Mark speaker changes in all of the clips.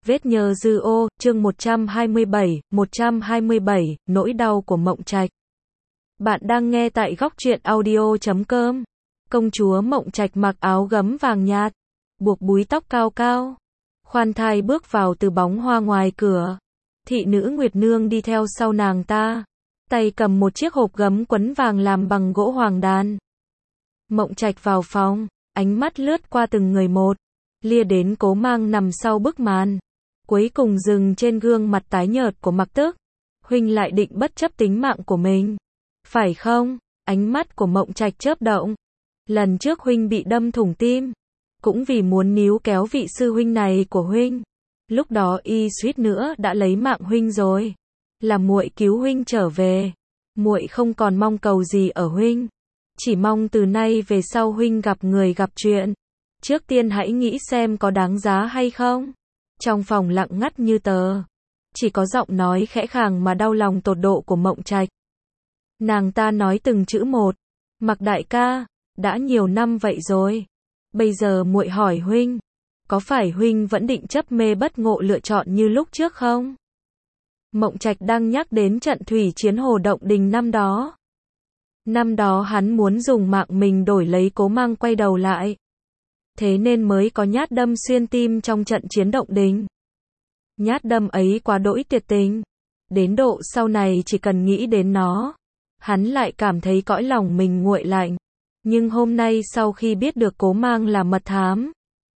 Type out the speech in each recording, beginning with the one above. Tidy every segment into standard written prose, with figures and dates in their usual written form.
Speaker 1: Vết nhơ dư ô, chương 127, nỗi đau của Mộng Trạch. Bạn đang nghe tại góc truyện audio.com. Công chúa Mộng Trạch mặc áo gấm vàng nhạt, buộc búi tóc cao cao, khoan thai bước vào từ bóng hoa ngoài cửa. Thị nữ Nguyệt Nương đi theo sau nàng ta, tay cầm một chiếc hộp gấm quấn vàng làm bằng gỗ hoàng đàn. Mộng Trạch vào phòng, ánh mắt lướt qua từng người một, lia đến Cố Mang nằm sau bức màn, cuối cùng dừng trên gương mặt tái nhợt của Mặc Tức. Huynh lại định bất chấp tính mạng của mình, phải không? Ánh mắt của Mộng Trạch chớp động. Lần trước huynh bị đâm thủng tim, cũng vì muốn níu kéo vị sư huynh này của huynh. Lúc đó y suýt nữa đã lấy mạng huynh rồi. Là muội cứu huynh trở về. Muội không còn mong cầu gì ở huynh, chỉ mong từ nay về sau huynh gặp người gặp chuyện, trước tiên hãy nghĩ xem có đáng giá hay không. Trong phòng lặng ngắt như tờ, chỉ có giọng nói khẽ khàng mà đau lòng tột độ của Mộng Trạch. Nàng ta nói từng chữ một, Mặc đại ca, đã nhiều năm vậy rồi, bây giờ muội hỏi huynh, có phải huynh vẫn định chấp mê bất ngộ lựa chọn như lúc trước không? Mộng Trạch đang nhắc đến trận thủy chiến Hồ Động Đình năm đó. Năm đó hắn muốn dùng mạng mình đổi lấy Cố Mang quay đầu lại, thế nên mới có nhát đâm xuyên tim trong trận chiến Động Đình. Nhát đâm ấy quá đỗi tuyệt tình, đến độ sau này chỉ cần nghĩ đến nó, hắn lại cảm thấy cõi lòng mình nguội lạnh. Nhưng hôm nay sau khi biết được Cố Mang là mật thám,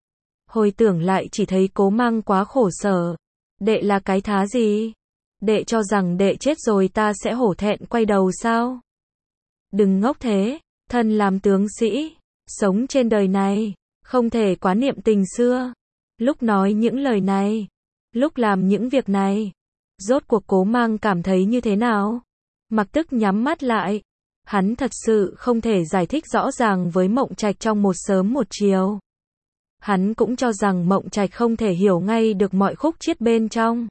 Speaker 1: hồi tưởng lại chỉ thấy Cố Mang quá khổ sở. Đệ là cái thá gì? Đệ cho rằng đệ chết rồi ta sẽ hổ thẹn quay đầu sao? Đừng ngốc thế, thân làm tướng sĩ, sống trên đời này, không thể quá niệm tình xưa. Lúc nói những lời này, lúc làm những việc này, rốt cuộc Cố Mang cảm thấy như thế nào? Mặc Tức nhắm mắt lại, hắn thật sự không thể giải thích rõ ràng với Mộng Trạch trong một sớm một chiều. Hắn cũng cho rằng Mộng Trạch không thể hiểu ngay được mọi khúc chiết bên trong.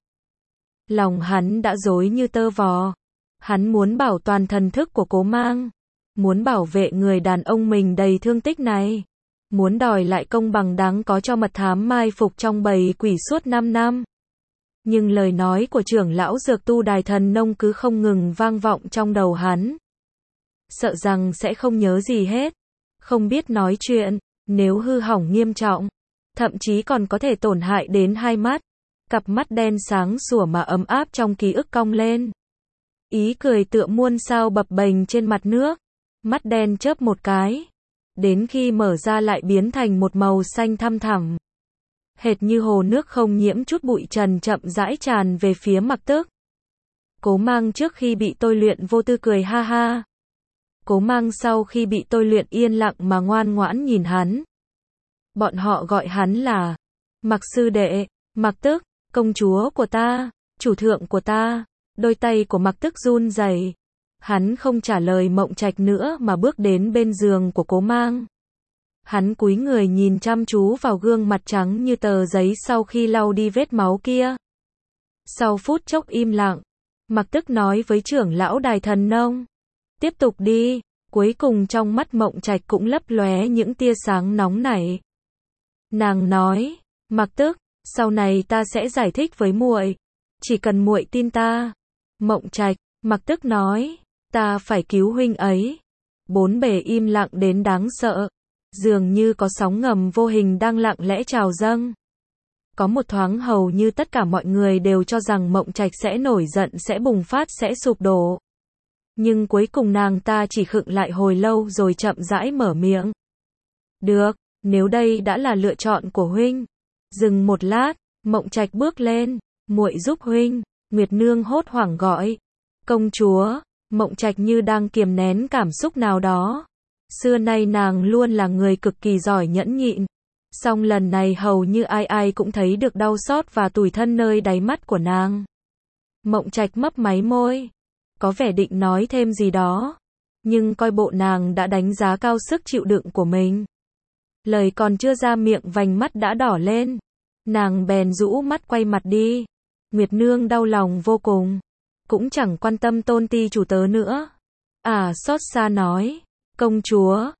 Speaker 1: Lòng hắn đã rối như tơ vò. Hắn muốn bảo toàn thần thức của Cố Mang, muốn bảo vệ người đàn ông mình đầy thương tích này, muốn đòi lại công bằng đáng có cho mật thám mai phục trong bầy quỷ suốt 5 năm. Nhưng lời nói của trưởng lão Dược Tu Đài Thần Nông cứ không ngừng vang vọng trong đầu hắn. Sợ rằng sẽ không nhớ gì hết, không biết nói chuyện, nếu hư hỏng nghiêm trọng, thậm chí còn có thể tổn hại đến hai mắt. Cặp mắt đen sáng sủa mà ấm áp trong ký ức cong lên. Ý cười tựa muôn sao bập bềnh trên mặt nước. Mắt đen chớp một cái, đến khi mở ra lại biến thành một màu xanh thăm thẳm, hệt như hồ nước không nhiễm chút bụi trần chậm rãi tràn về phía Mặc Tức. Cố Mang trước khi bị tôi luyện vô tư cười ha ha. Cố Mang sau khi bị tôi luyện yên lặng mà ngoan ngoãn nhìn hắn. Bọn họ gọi hắn là Mặc sư đệ. Mặc Tức, công chúa của ta, chủ thượng của ta. Đôi tay của Mặc Tức run rẩy. Hắn không trả lời Mộng Trạch nữa mà bước đến bên giường của Cố Mang. Hắn cúi người nhìn chăm chú vào gương mặt trắng như tờ giấy sau khi lau đi vết máu kia. Sau phút chốc im lặng, Mặc Tức nói với trưởng lão Đài Thần Nông, tiếp tục đi. Cuối cùng trong mắt Mộng Trạch cũng lấp lóe những tia sáng nóng nảy. Nàng nói, Mặc Tức, sau này ta sẽ giải thích với muội, chỉ cần muội tin ta. Mộng Trạch, Mặc Tức nói, ta phải cứu huynh ấy. Bốn bề im lặng đến đáng sợ, dường như có sóng ngầm vô hình đang lặng lẽ trào dâng. Có một thoáng hầu như tất cả mọi người đều cho rằng Mộng Trạch sẽ nổi giận, sẽ bùng phát, sẽ sụp đổ. Nhưng cuối cùng nàng ta chỉ khựng lại hồi lâu rồi chậm rãi mở miệng. Được, nếu đây đã là lựa chọn của huynh. Dừng một lát, Mộng Trạch bước lên, muội giúp huynh. Nguyệt Nương hốt hoảng gọi, công chúa. Mộng Trạch như đang kiềm nén cảm xúc nào đó. Xưa nay nàng luôn là người cực kỳ giỏi nhẫn nhịn, song lần này hầu như ai ai cũng thấy được đau xót và tủi thân nơi đáy mắt của nàng. Mộng Trạch mấp máy môi, có vẻ định nói thêm gì đó, nhưng coi bộ nàng đã đánh giá cao sức chịu đựng của mình. Lời còn chưa ra miệng vành mắt đã đỏ lên, nàng bèn rũ mắt quay mặt đi. Nguyệt Nương đau lòng vô cùng, cũng chẳng quan tâm tôn ti chủ tớ nữa. Xót xa nói, công chúa,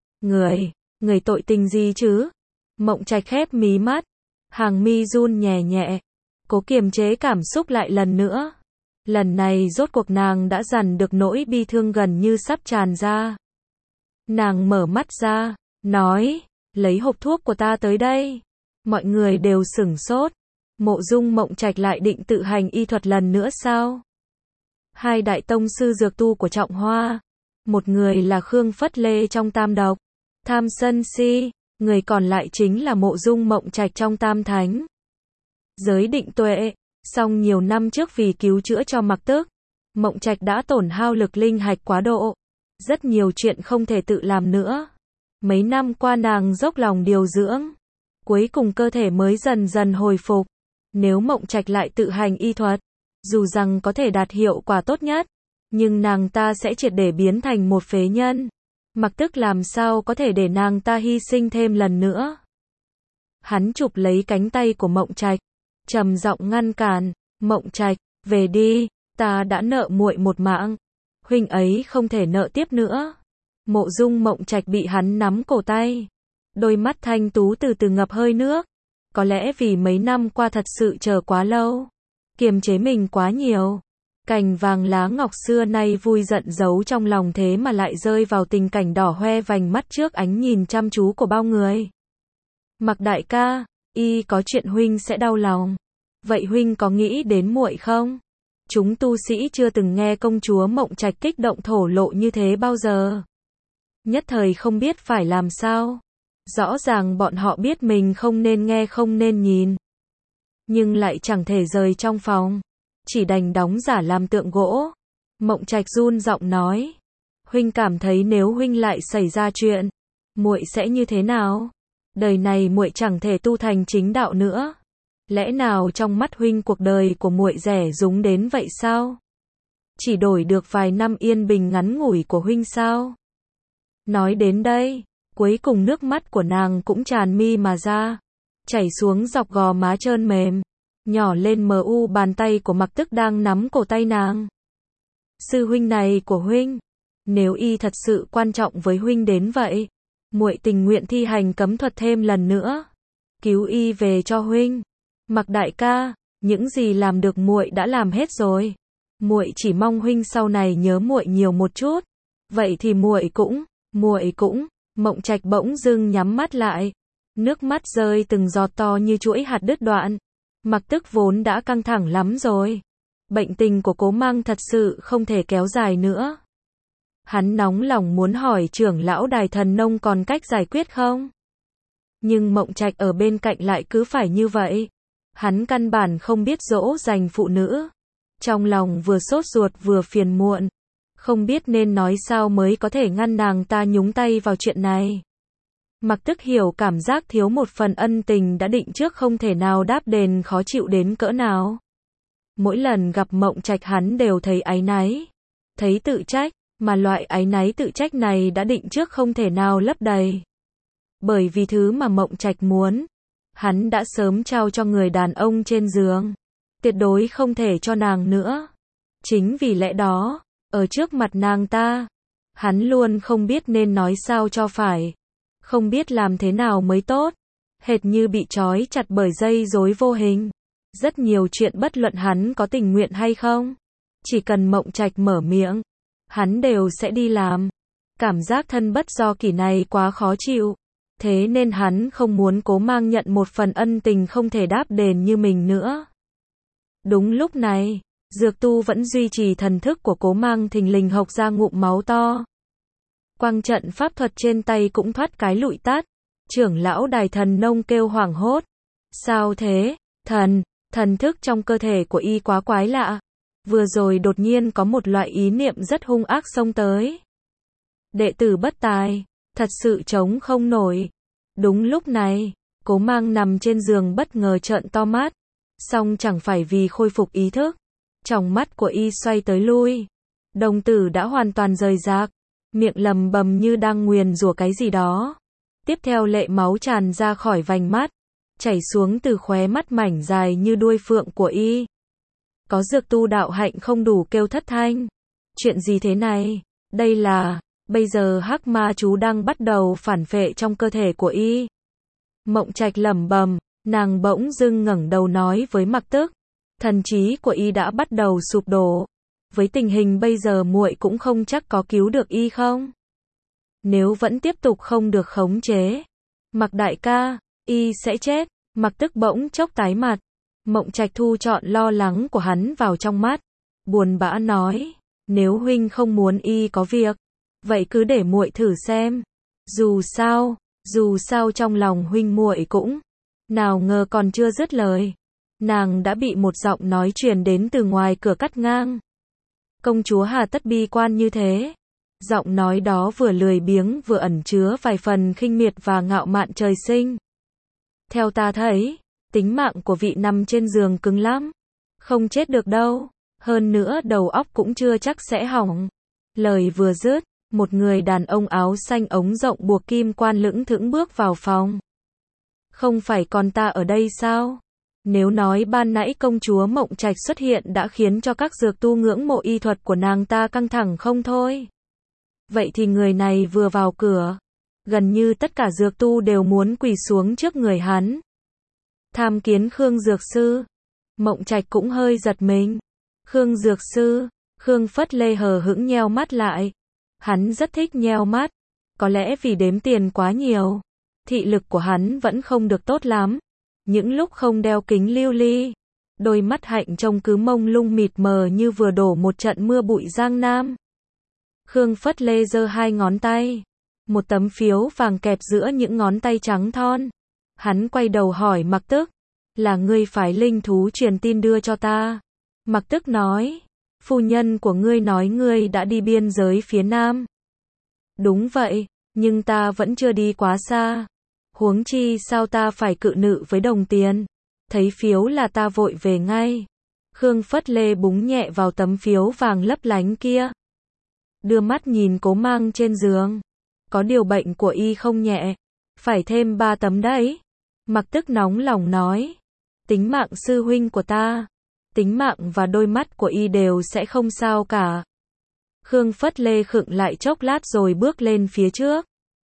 Speaker 1: người tội tình gì chứ? Mộng Trạch khép mí mắt, hàng mi run nhẹ nhẹ. cố kiềm chế cảm xúc lại lần nữa. Lần này rốt cuộc nàng đã dằn được nỗi bi thương gần như sắp tràn ra. Nàng mở mắt ra, nói, lấy hộp thuốc của ta tới đây. Mọi người đều sửng sốt. Mộ Dung Mộng Trạch lại định tự hành y thuật lần nữa sao? Hai đại tông sư dược tu của Trọng Hoa. Một người là Khương Phất Lê trong Tam Độc, Tham Sân Si, người còn lại chính là Mộ Dung Mộng Trạch trong Tam Thánh. Giới Định Tuệ, song nhiều năm trước vì cứu chữa cho Mặc Tức, Mộng Trạch đã tổn hao lực linh hạch quá độ. Rất nhiều chuyện không thể tự làm nữa. Mấy năm qua nàng dốc lòng điều dưỡng, cuối cùng cơ thể mới dần dần hồi phục. Nếu Mộng Trạch lại tự hành y thuật, dù rằng có thể đạt hiệu quả tốt nhất, nhưng nàng ta sẽ triệt để biến thành một phế nhân. Mặc Tức làm sao có thể để nàng ta hy sinh thêm lần nữa. Hắn chụp lấy cánh tay của Mộng Trạch, trầm giọng ngăn cản, Mộng Trạch, về đi, ta đã nợ muội một mạng. Huynh ấy không thể nợ tiếp nữa. Mộ Dung Mộng Trạch bị hắn nắm cổ tay. Đôi mắt thanh tú từ từ ngập hơi nước. Có lẽ vì mấy năm qua thật sự chờ quá lâu. Kiềm chế mình quá nhiều. Cành vàng lá ngọc xưa nay vui giận giấu trong lòng thế mà lại rơi vào tình cảnh đỏ hoe vành mắt trước ánh nhìn chăm chú của bao người. Mặc đại ca, y có chuyện huynh sẽ đau lòng. Vậy huynh có nghĩ đến muội không? Chúng tu sĩ chưa từng nghe công chúa Mộng Trạch kích động thổ lộ như thế bao giờ. Nhất thời không biết phải làm sao. Rõ ràng bọn họ biết mình không nên nghe không nên nhìn. Nhưng lại chẳng thể rời trong phòng. Chỉ đành đóng giả làm tượng gỗ. Mộng Trạch run giọng nói. Huynh cảm thấy nếu huynh lại xảy ra chuyện, muội sẽ như thế nào? Đời này muội chẳng thể tu thành chính đạo nữa. Lẽ nào trong mắt huynh cuộc đời của muội rẻ rúng đến vậy sao? Chỉ đổi được vài năm yên bình ngắn ngủi của huynh sao? Nói đến đây, cuối cùng nước mắt của nàng cũng tràn mi mà ra, chảy xuống dọc gò má trơn mềm, nhỏ lên mờ u bàn tay của Mặc Tức đang nắm cổ tay nàng. Sư huynh này của huynh, nếu y thật sự quan trọng với huynh đến vậy, muội tình nguyện thi hành cấm thuật thêm lần nữa, cứu y về cho huynh. Mặc đại ca, những gì làm được muội đã làm hết rồi. Muội chỉ mong huynh sau này nhớ muội nhiều một chút. Vậy thì muội cũng. Mộng Trạch bỗng dưng nhắm mắt lại, nước mắt rơi từng giọt to như chuỗi hạt đứt đoạn. Mặc Tức vốn đã căng thẳng lắm rồi. Bệnh tình của Cố Mang thật sự không thể kéo dài nữa. Hắn nóng lòng muốn hỏi trưởng lão Đài Thần Nông còn cách giải quyết không? Nhưng Mộng Trạch ở bên cạnh lại cứ phải như vậy. Hắn căn bản không biết dỗ dành phụ nữ. Trong lòng vừa sốt ruột vừa phiền muộn. Không biết nên nói sao mới có thể ngăn nàng ta nhúng tay vào chuyện này. Mặc Tức hiểu cảm giác thiếu một phần ân tình đã định trước không thể nào đáp đền khó chịu đến cỡ nào. Mỗi lần gặp Mộng Trạch hắn đều thấy áy náy, thấy tự trách, mà loại áy náy tự trách này đã định trước không thể nào lấp đầy. Bởi vì thứ mà Mộng Trạch muốn, hắn đã sớm trao cho người đàn ông trên giường, tuyệt đối không thể cho nàng nữa. Chính vì lẽ đó, ở trước mặt nàng ta, hắn luôn không biết nên nói sao cho phải, không biết làm thế nào mới tốt, hệt như bị trói chặt bởi dây rối vô hình. Rất nhiều chuyện bất luận hắn có tình nguyện hay không, chỉ cần Mộng Trạch mở miệng, hắn đều sẽ đi làm. Cảm giác thân bất do kỷ này quá khó chịu, thế nên hắn không muốn Cố Mang nhận một phần ân tình không thể đáp đền như mình nữa. Đúng lúc này, dược tu vẫn duy trì thần thức của Cố Mang thình lình hộc ra ngụm máu to. Quang trận pháp thuật trên tay cũng thoát cái lụi tắt. Trưởng lão Đài Thần Nông kêu hoảng hốt. Sao thế? Thần thức trong cơ thể của y quá quái lạ. Vừa rồi đột nhiên có một loại ý niệm rất hung ác xông tới. Đệ tử bất tài, thật sự chống không nổi. Đúng lúc này, Cố Mang nằm trên giường bất ngờ trợn to mắt. Song chẳng phải vì khôi phục ý thức. Tròng mắt của y xoay tới lui. Đồng tử đã hoàn toàn rời rạc. Miệng lầm bầm như đang nguyền rủa cái gì đó. Tiếp theo lệ máu tràn ra khỏi vành mắt, chảy xuống từ khóe mắt mảnh dài như đuôi phượng của y. Có dược tu đạo hạnh không đủ kêu thất thanh. Chuyện gì thế này? Đây là, bây giờ hắc ma chú đang bắt đầu phản phệ trong cơ thể của y. Mộng Trạch lẩm bẩm, nàng bỗng dưng ngẩng đầu nói với Mặc Tức, Thần trí của y đã bắt đầu sụp đổ. Với tình hình bây giờ muội cũng không chắc có cứu được y không? Nếu vẫn tiếp tục không được khống chế, Mạc đại ca, y sẽ chết. Mạc Tức bỗng chốc tái mặt. Mộng Trạch thu trọn lo lắng của hắn vào trong mắt, buồn bã nói, nếu huynh không muốn y có việc, vậy cứ để muội thử xem. Dù sao trong lòng huynh muội cũng. Nào ngờ còn chưa dứt lời, nàng đã bị một giọng nói truyền đến từ ngoài cửa cắt ngang. Công chúa hà tất bi quan như thế? Giọng nói đó vừa lười biếng vừa ẩn chứa vài phần khinh miệt và ngạo mạn trời sinh. Theo ta thấy, tính mạng của vị nằm trên giường cứng lắm, không chết được đâu, hơn nữa đầu óc cũng chưa chắc sẽ hỏng. Lời vừa dứt, một người đàn ông áo xanh ống rộng buộc kim quan lững thững bước vào phòng. Không phải còn ta ở đây sao? Nếu nói ban nãy công chúa Mộng Trạch xuất hiện đã khiến cho các dược tu ngưỡng mộ y thuật của nàng ta căng thẳng không thôi. Vậy thì người này vừa vào cửa, gần như tất cả dược tu đều muốn quỳ xuống trước người hắn. Tham kiến Khương Dược Sư. Mộng Trạch cũng hơi giật mình. Khương Dược Sư, Khương Phất Lê hờ hững nheo mắt lại. Hắn rất thích nheo mắt, có lẽ vì đếm tiền quá nhiều. Thị lực của hắn vẫn không được tốt lắm. Những lúc không đeo kính lưu ly, đôi mắt hạnh trông cứ mông lung mịt mờ như vừa đổ một trận mưa bụi giang nam. Khương Phất Lê giơ hai ngón tay, một tấm phiếu vàng kẹp giữa những ngón tay trắng thon. Hắn quay đầu hỏi Mạc Tức, là ngươi phái linh thú truyền tin đưa cho ta? Mạc Tức nói, phu nhân của ngươi nói ngươi đã đi biên giới phía nam. Đúng vậy, nhưng ta vẫn chưa đi quá xa. Huống chi sao ta phải cự nữ với đồng tiền? Thấy phiếu là ta vội về ngay. Khương Phất Lê búng nhẹ vào tấm phiếu vàng lấp lánh kia. Đưa mắt nhìn Cố Mang trên giường. Có điều bệnh của y không nhẹ. Phải thêm 3 tấm đấy. Mạc Tức nóng lòng nói. Tính mạng sư huynh của ta, tính mạng và đôi mắt của y đều sẽ không sao cả. Khương Phất Lê khựng lại chốc lát rồi bước lên phía trước.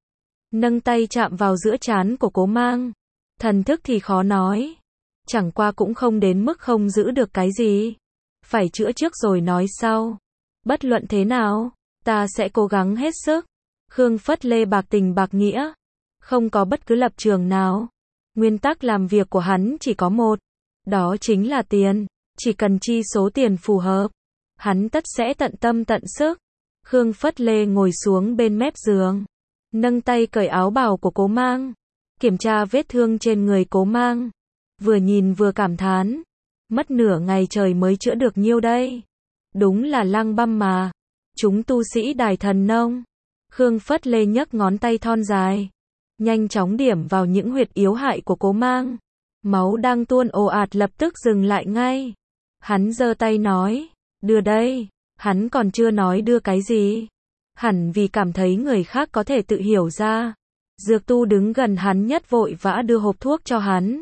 Speaker 1: Nâng tay chạm vào giữa trán của Cố Mang. Thần thức thì khó nói. Chẳng qua cũng không đến mức không giữ được cái gì. Phải chữa trước rồi nói sau. Bất luận thế nào, ta sẽ cố gắng hết sức. Khương Phất Lê bạc tình bạc nghĩa. Không có bất cứ lập trường nào. Nguyên tắc làm việc của hắn chỉ có một. Đó chính là tiền. Chỉ cần chi số tiền phù hợp, hắn tất sẽ tận tâm tận sức. Khương Phất Lê ngồi xuống bên mép giường, nâng tay cởi áo bào của Cố Mang, kiểm tra vết thương trên người Cố Mang. Vừa nhìn vừa cảm thán, mất nửa ngày trời mới chữa được nhiêu đây. Đúng là lang băm mà. Chúng tu sĩ Đài Thần Nông. Khương Phất Lê nhấc ngón tay thon dài, nhanh chóng điểm vào những huyệt yếu hại của Cố Mang. Máu đang tuôn ồ ạt lập tức dừng lại ngay. Hắn giơ tay nói, đưa đây. Hắn còn chưa nói đưa cái gì. Hẳn vì cảm thấy người khác có thể tự hiểu ra. Dược tu đứng gần hắn nhất vội vã đưa hộp thuốc cho hắn.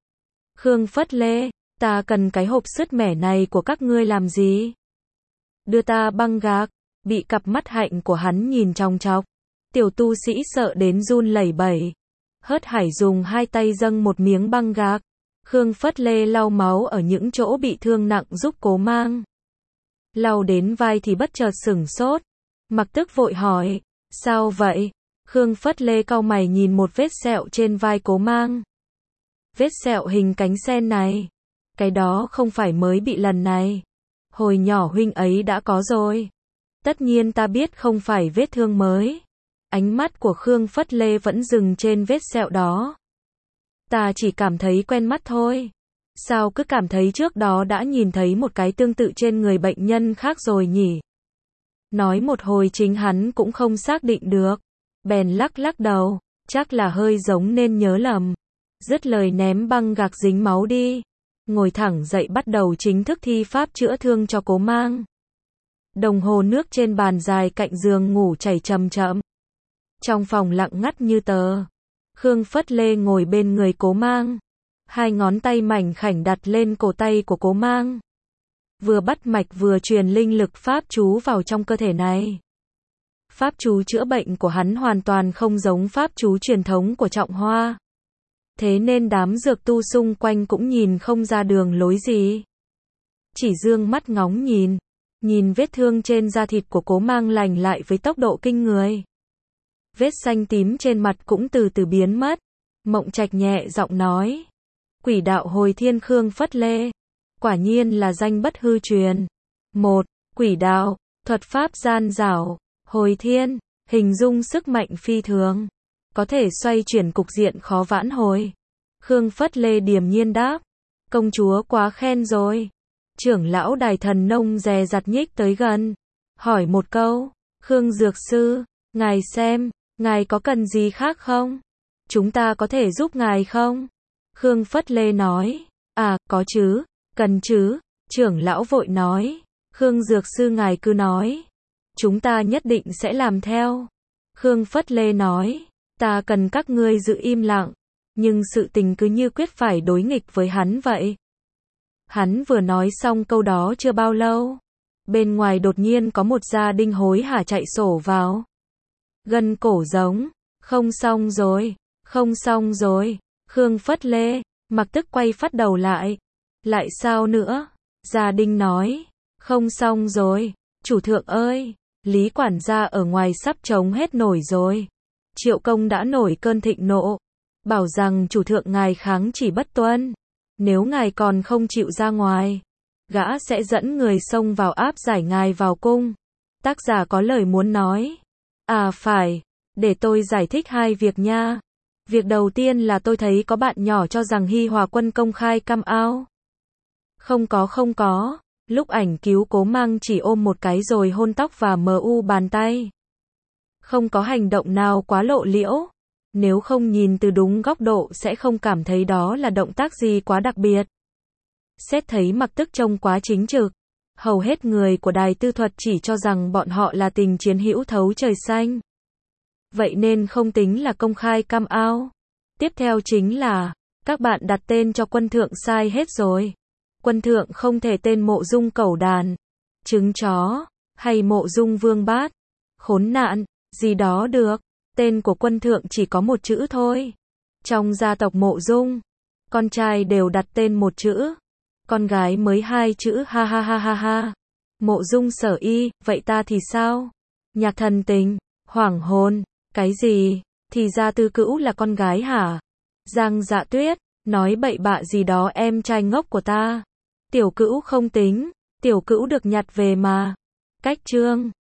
Speaker 1: Khương Phất Lê, ta cần cái hộp sứt mẻ này của các ngươi làm gì? Đưa ta băng gạc. Bị cặp mắt hạnh của hắn nhìn chòng chọc. Tiểu tu sĩ sợ đến run lẩy bẩy. Hớt hải dùng hai tay dâng một miếng băng gạc. Khương Phất Lê lau máu ở những chỗ bị thương nặng giúp Cố Mang. Lau đến vai thì bất chợt sửng sốt. Mạc Tức vội hỏi, sao vậy? Khương Phất Lê cau mày nhìn một vết sẹo trên vai Cố Mang. Vết sẹo hình cánh sen này. Cái đó không phải mới bị lần này. Hồi nhỏ huynh ấy đã có rồi. Tất nhiên ta biết không phải vết thương mới. Ánh mắt của Khương Phất Lê vẫn dừng trên vết sẹo đó. Ta chỉ cảm thấy quen mắt thôi. Sao cứ cảm thấy trước đó đã nhìn thấy một cái tương tự trên người bệnh nhân khác rồi nhỉ? Nói một hồi chính hắn cũng không xác định được. Bèn lắc lắc đầu, chắc là hơi giống nên nhớ lầm. Dứt lời ném băng gạc dính máu đi. Ngồi thẳng dậy bắt đầu chính thức thi pháp chữa thương cho Cố Mang. Đồng hồ nước trên bàn dài cạnh giường ngủ chảy chậm chậm. Trong phòng lặng ngắt như tờ. Khương Phất Lê ngồi bên người Cố Mang. Hai ngón tay mảnh khảnh đặt lên cổ tay của Cố Mang. Vừa bắt mạch vừa truyền linh lực pháp chú vào trong cơ thể này. Pháp chú chữa bệnh của hắn hoàn toàn không giống pháp chú truyền thống của Trọng Hoa. Thế nên đám dược tu xung quanh cũng nhìn không ra đường lối gì. chỉ dương mắt ngóng nhìn. Nhìn vết thương trên da thịt của Cố Mang lành lại với tốc độ kinh người. Vết xanh tím trên mặt cũng từ từ biến mất. Mộng Trạch nhẹ giọng nói. Quỷ đạo hồi thiên Khương Phất Lê. Quả nhiên là danh bất hư truyền. 1. Quỷ đạo, thuật pháp gian dảo, hồi thiên, hình dung sức mạnh phi thường. Có thể xoay chuyển cục diện khó vãn hồi. Khương Phất Lê điềm nhiên đáp. Công chúa quá khen rồi. Trưởng lão Đài Thần Nông dè dặt nhích tới gần. Hỏi một câu. Khương Dược Sư, ngài xem, ngài có cần gì khác không? Chúng ta có thể giúp ngài không? Khương Phất Lê nói. À, có chứ, cần chứ. Trưởng lão vội nói. Khương Dược Sư ngài cứ nói. Chúng ta nhất định sẽ làm theo. Khương Phất Lê nói. Ta cần các ngươi giữ im lặng. Nhưng sự tình cứ như quyết phải đối nghịch với hắn vậy. Hắn vừa nói xong câu đó chưa bao lâu. Bên ngoài đột nhiên có một gia đình hối hả chạy sổ vào. Gân cổ giống. Không xong rồi. Không xong rồi. Khương Phất Lê, mặc tức quay phát đầu lại. Lại sao nữa? Gia đình nói. Không xong rồi. Chủ thượng ơi, Lý quản gia ở ngoài sắp chống hết nổi rồi. Triệu Công đã nổi cơn thịnh nộ. Bảo rằng chủ thượng ngài kháng chỉ bất tuân. Nếu ngài còn không chịu ra ngoài, gã sẽ dẫn người xông vào áp giải ngài vào cung. Tác giả có lời muốn nói. À phải, để tôi giải thích hai việc nha. Việc đầu tiên là tôi thấy có bạn nhỏ cho rằng Hi Hòa Quân công khai cam ao. Không có. Lúc ảnh cứu Cố Mang chỉ ôm một cái rồi hôn tóc và mu bàn tay. Không có hành động nào quá lộ liễu. Nếu không nhìn từ đúng góc độ sẽ không cảm thấy đó là động tác gì quá đặc biệt. Xét thấy mặc tức trông quá chính trực. Hầu hết người của đài tư thuật chỉ cho rằng bọn họ là tình chiến hữu thấu trời xanh. Vậy nên không tính là công khai cam ao. Tiếp theo chính là, các bạn đặt tên cho quân thượng sai hết rồi. Quân thượng không thể tên Mộ Dung Cẩu Đàn, trứng chó, hay Mộ Dung Vương Bát, khốn nạn, gì đó được. Tên của quân thượng chỉ có một chữ thôi. Trong gia tộc Mộ Dung, con trai đều đặt tên một chữ. Con gái mới hai chữ ha ha ha ha ha. Mộ Dung Sở Y, vậy ta thì sao? Nhạc Thần Tình, hoảng hồn, cái gì? Thì ra Tư Cữu là con gái hả? Giang Dạ Tuyết, nói bậy bạ gì đó em trai ngốc của ta. Tiểu Cữu không tính, Tiểu Cữu được nhặt về mà. Cách chương